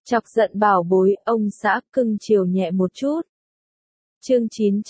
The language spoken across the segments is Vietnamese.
Chọc giận bảo bối, ông xã cưng chiều nhẹ một chút. Chương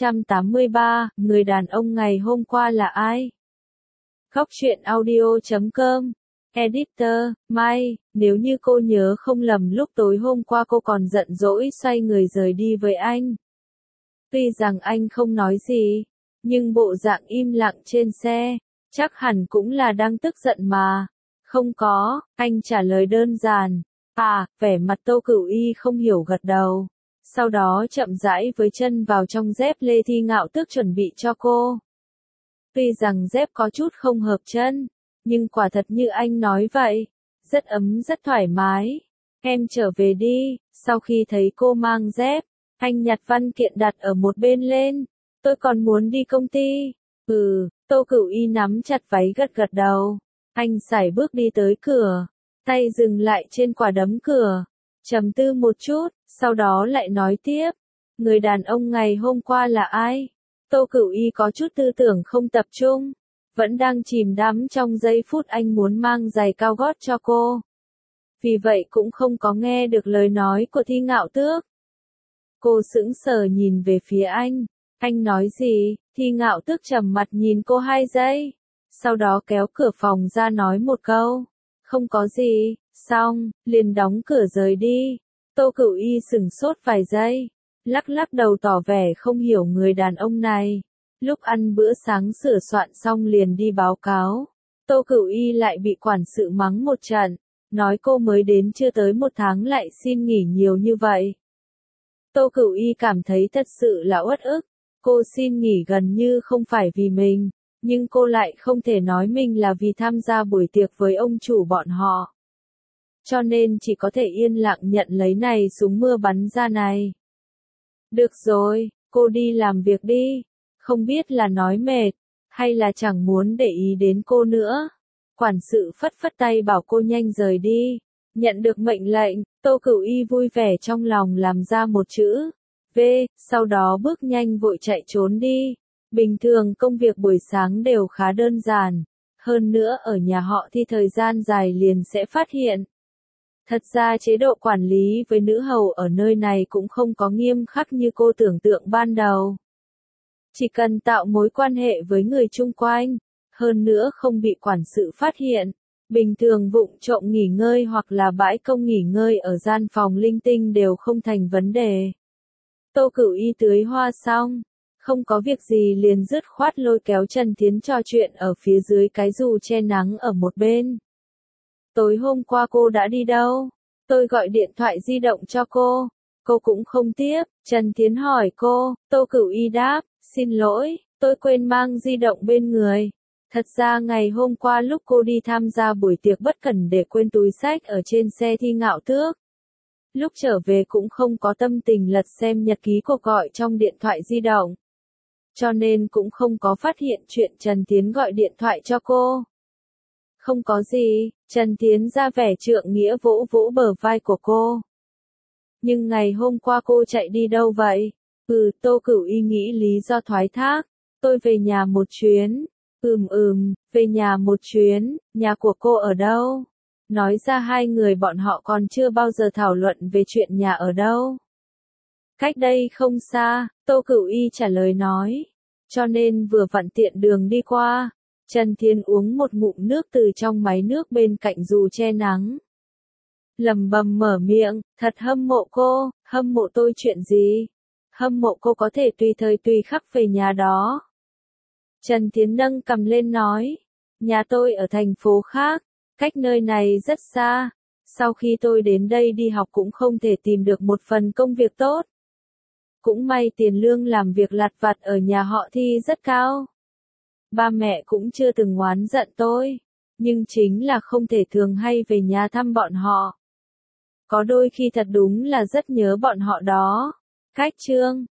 983, người đàn ông ngày hôm qua là ai? Góc truyện audio.com. Editor, Mai, nếu như cô nhớ không lầm lúc tối hôm qua cô còn giận dỗi xoay người rời đi với anh. Tuy rằng anh không nói gì, nhưng bộ dạng im lặng trên xe, chắc hẳn cũng là đang tức giận mà. Không có, anh trả lời đơn giản. Vẻ mặt Tô Cửu Y không hiểu gật đầu. Sau đó chậm rãi với chân vào trong dép lê Thi Ngạo Tước chuẩn bị cho cô. Tuy rằng dép có chút không hợp chân, nhưng quả thật như anh nói vậy, rất ấm rất thoải mái. Em trở về đi. Sau khi thấy cô mang dép, anh nhặt văn kiện đặt ở một bên lên. Tôi còn muốn đi công ty. Tô Cửu Y nắm chặt váy gật gật đầu. Anh sải bước đi tới cửa, tay dừng lại trên quả đấm cửa, trầm tư một chút, sau đó lại nói tiếp. Người đàn ông ngày hôm qua là ai? Tô Cửu Y có chút tư tưởng không tập trung, vẫn đang chìm đắm trong giây phút anh muốn mang giày cao gót cho cô. Vì vậy cũng không có nghe được lời nói của Thi Ngạo Tước. Cô sững sờ nhìn về phía anh nói gì? Thi Ngạo Tước trầm mặt nhìn cô 2 giây, sau đó kéo cửa phòng ra nói một câu, không có gì, xong, liền đóng cửa rời đi. Tô Cửu Y sửng sốt vài giây, lắc lắc đầu tỏ vẻ không hiểu người đàn ông này. Lúc ăn bữa sáng sửa soạn xong liền đi báo cáo, Tô Cửu Y lại bị quản sự mắng một trận, nói cô mới đến chưa tới 1 tháng lại xin nghỉ nhiều như vậy. Tô Cửu Y cảm thấy thật sự là uất ức, cô xin nghỉ gần như không phải vì mình, nhưng cô lại không thể nói mình là vì tham gia buổi tiệc với ông chủ bọn họ. Cho nên chỉ có thể yên lặng nhận lấy này súng mưa bắn ra này. Được rồi, cô đi làm việc đi. Không biết là nói mệt, hay là chẳng muốn để ý đến cô nữa. Quản sự phất phất tay bảo cô nhanh rời đi. Nhận được mệnh lệnh, Tô Cửu Y vui vẻ trong lòng làm ra một chữ V, sau đó bước nhanh vội chạy trốn đi. Bình thường công việc buổi sáng đều khá đơn giản, hơn nữa ở nhà họ thì thời gian dài liền sẽ phát hiện. Thật ra chế độ quản lý với nữ hầu ở nơi này cũng không có nghiêm khắc như cô tưởng tượng ban đầu. Chỉ cần tạo mối quan hệ với người chung quanh, hơn nữa không bị quản sự phát hiện, bình thường vụng trộm nghỉ ngơi hoặc là bãi công nghỉ ngơi ở gian phòng linh tinh đều không thành vấn đề. Tô Cửu Y tưới hoa xong, không có việc gì liền dứt khoát lôi kéo Trần Thiến trò chuyện ở phía dưới cái dù che nắng ở một bên. Tối hôm qua cô đã đi đâu? Tôi gọi điện thoại di động cho cô cũng không tiếp. Trần Thiến hỏi cô, Tô Cửu Y đáp, xin lỗi, tôi quên mang di động bên người. Thật ra ngày hôm qua lúc cô đi tham gia buổi tiệc bất cẩn để quên túi xách ở trên xe Thi Ngạo Tước. Lúc trở về cũng không có tâm tình lật xem nhật ký cuộc gọi trong điện thoại di động. Cho nên cũng không có phát hiện chuyện Trần Thiến gọi điện thoại cho cô. Không có gì, Trần Thiến ra vẻ trượng nghĩa vỗ vỗ bờ vai của cô. Nhưng ngày hôm qua cô chạy đi đâu vậy? Tô Cửu Y nghĩ lý do thoái thác. Tôi về nhà một chuyến. Về nhà một chuyến, nhà của cô ở đâu? Nói ra hai người bọn họ còn chưa bao giờ thảo luận về chuyện nhà ở đâu. Cách đây không xa, Tô Cửu Y trả lời nói. Cho nên vừa vặn tiện đường đi qua. Trần Thiến uống một ngụm nước từ trong máy nước bên cạnh dù che nắng. Lẩm bẩm mở miệng, thật hâm mộ cô. Hâm mộ tôi chuyện gì? Hâm mộ cô có thể tùy thời tùy khắc về nhà đó. Trần Thiến nâng cằm lên nói, nhà tôi ở thành phố khác, cách nơi này rất xa. Sau khi tôi đến đây đi học cũng không thể tìm được một phần công việc tốt. Cũng may tiền lương làm việc lặt vặt ở nhà họ Thi rất cao. Ba mẹ cũng chưa từng oán giận tôi, nhưng chính là không thể thường hay về nhà thăm bọn họ. Có đôi khi thật đúng là rất nhớ bọn họ đó. Cách chương